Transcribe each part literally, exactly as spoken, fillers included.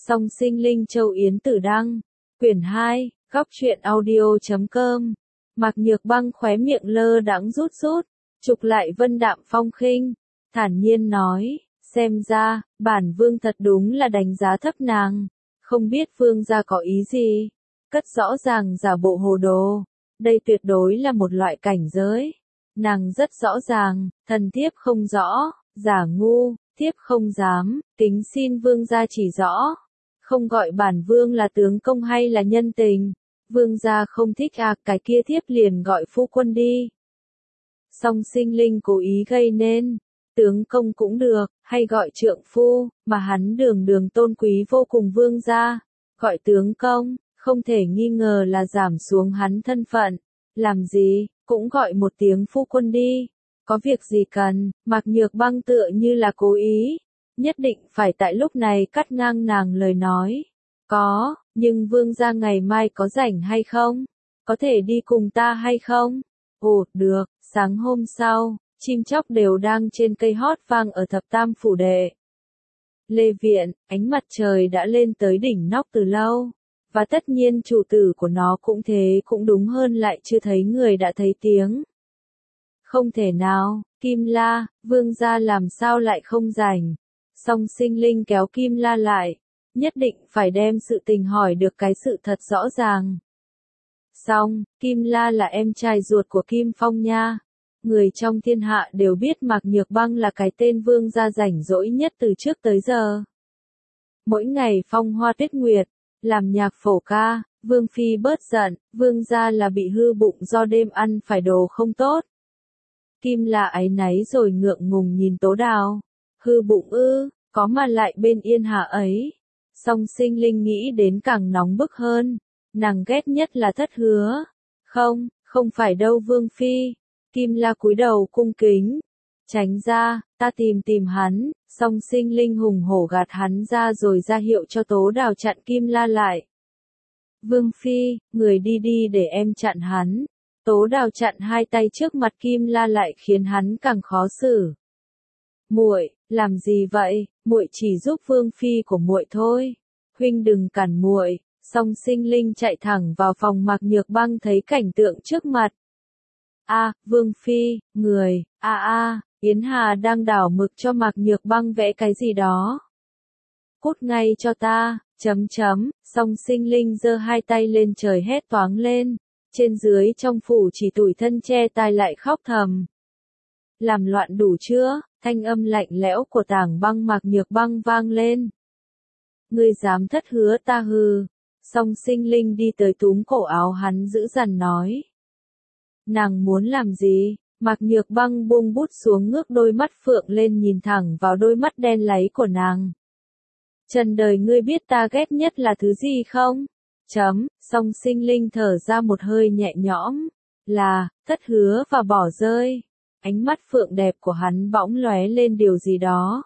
Song sinh linh châu Yến Tử Đăng. Quyển hai, góc truyện audio chấm com. Mạc Nhược Băng khóe miệng lơ đãng rút rút, trục lại vân đạm phong khinh, thản nhiên nói, xem ra, bản vương thật đúng là đánh giá thấp nàng, không biết vương gia có ý gì, cất rõ ràng giả bộ hồ đồ, đây tuyệt đối là một loại cảnh giới. Nàng rất rõ ràng, thần thiếp không rõ, giả ngu, thiếp không dám, kính xin vương gia chỉ rõ, không gọi bản vương là tướng công hay là nhân tình, vương gia không thích à, cái kia thiếp liền gọi phu quân đi. Song sinh linh cố ý gây nên, tướng công cũng được, hay gọi trượng phu, mà hắn đường đường tôn quý vô cùng vương gia, gọi tướng công, không thể nghi ngờ là giảm xuống hắn thân phận, làm gì, cũng gọi một tiếng phu quân đi, có việc gì cần, Mạc Nhược Băng tựa như là cố ý, nhất định phải tại lúc này cắt ngang nàng lời nói. Có, nhưng vương gia ngày mai có rảnh hay không? Có thể đi cùng ta hay không? Ồ, được, sáng hôm sau, chim chóc đều đang trên cây hót vang ở thập tam phủ đệ. Lê viện, ánh mặt trời đã lên tới đỉnh nóc từ lâu, và tất nhiên chủ tử của nó cũng thế cũng đúng hơn lại chưa thấy người đã thấy tiếng. Không thể nào, Kim La, vương gia làm sao lại không rảnh? Song sinh linh kéo Kim La lại, nhất định phải đem sự tình hỏi được cái sự thật rõ ràng. Song, Kim La là em trai ruột của Kim Phong nha. Người trong thiên hạ đều biết Mạc Nhược Băng là cái tên vương gia rảnh rỗi nhất từ trước tới giờ. Mỗi ngày phong hoa tuyết nguyệt, làm nhạc phổ ca, vương phi bớt giận, vương gia là bị hư bụng do đêm ăn phải đồ không tốt. Kim La áy náy rồi ngượng ngùng nhìn Tố Đào, hư bụng ư, có mà lại bên Yên Hà ấy. Song sinh linh nghĩ đến càng nóng bức hơn, nàng ghét nhất là Thất Hứa. Không, không phải đâu vương phi. Kim La cúi đầu cung kính, tránh ra, ta tìm tìm hắn. Song sinh linh hùng hổ gạt hắn ra rồi ra hiệu cho Tố Đào chặn Kim La lại. Vương phi, người đi đi để em chặn hắn. Tố Đào chặn hai tay trước mặt Kim La lại khiến hắn càng khó xử. Muội, làm gì vậy? Muội chỉ giúp vương phi của muội thôi. Huynh đừng cản muội. Song sinh linh chạy thẳng vào phòng Mạc Nhược Băng thấy cảnh tượng trước mặt. A, vương phi, người, a a, Yến Hà đang đảo mực cho Mạc Nhược Băng vẽ cái gì đó. Cút ngay cho ta, chấm chấm, song sinh linh giơ hai tay lên trời hét toáng lên, trên dưới trong phủ chỉ tủi thân che tai lại khóc thầm. Làm loạn đủ chưa? Thanh âm lạnh lẽo của Tảng Băng Mạc Nhược Băng vang lên. Ngươi dám thất hứa ta hừ. Song sinh linh đi tới túm cổ áo hắn dữ dằn nói. Nàng muốn làm gì? Mạc Nhược Băng buông bút xuống ngước đôi mắt phượng lên nhìn thẳng vào đôi mắt đen láy của nàng. Trần đời ngươi biết ta ghét nhất là thứ gì không? Chấm, song sinh linh thở ra một hơi nhẹ nhõm. Là, thất hứa và bỏ rơi. Ánh mắt phượng đẹp của hắn bỗng lóe lên điều gì đó.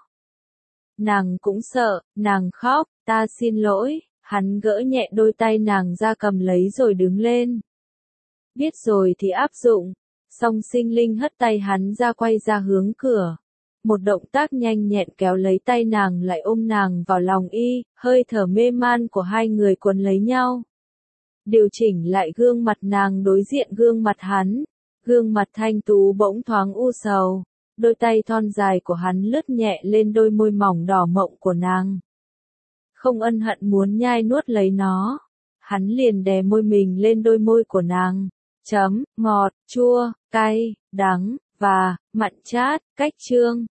Nàng cũng sợ, nàng khóc, ta xin lỗi, hắn gỡ nhẹ đôi tay nàng ra cầm lấy rồi đứng lên. Biết rồi thì áp dụng, song sinh linh hất tay hắn ra quay ra hướng cửa. Một động tác nhanh nhẹn kéo lấy tay nàng lại ôm nàng vào lòng y, hơi thở mê man của hai người quấn lấy nhau. Điều chỉnh lại gương mặt nàng đối diện gương mặt hắn. Gương mặt thanh tú bỗng thoáng u sầu, đôi tay thon dài của hắn lướt nhẹ lên đôi môi mỏng đỏ mộng của nàng. Không ân hận muốn nhai nuốt lấy nó, hắn liền đè môi mình lên đôi môi của nàng, chấm, ngọt, chua, cay, đắng, và, mặn chát, cách chương,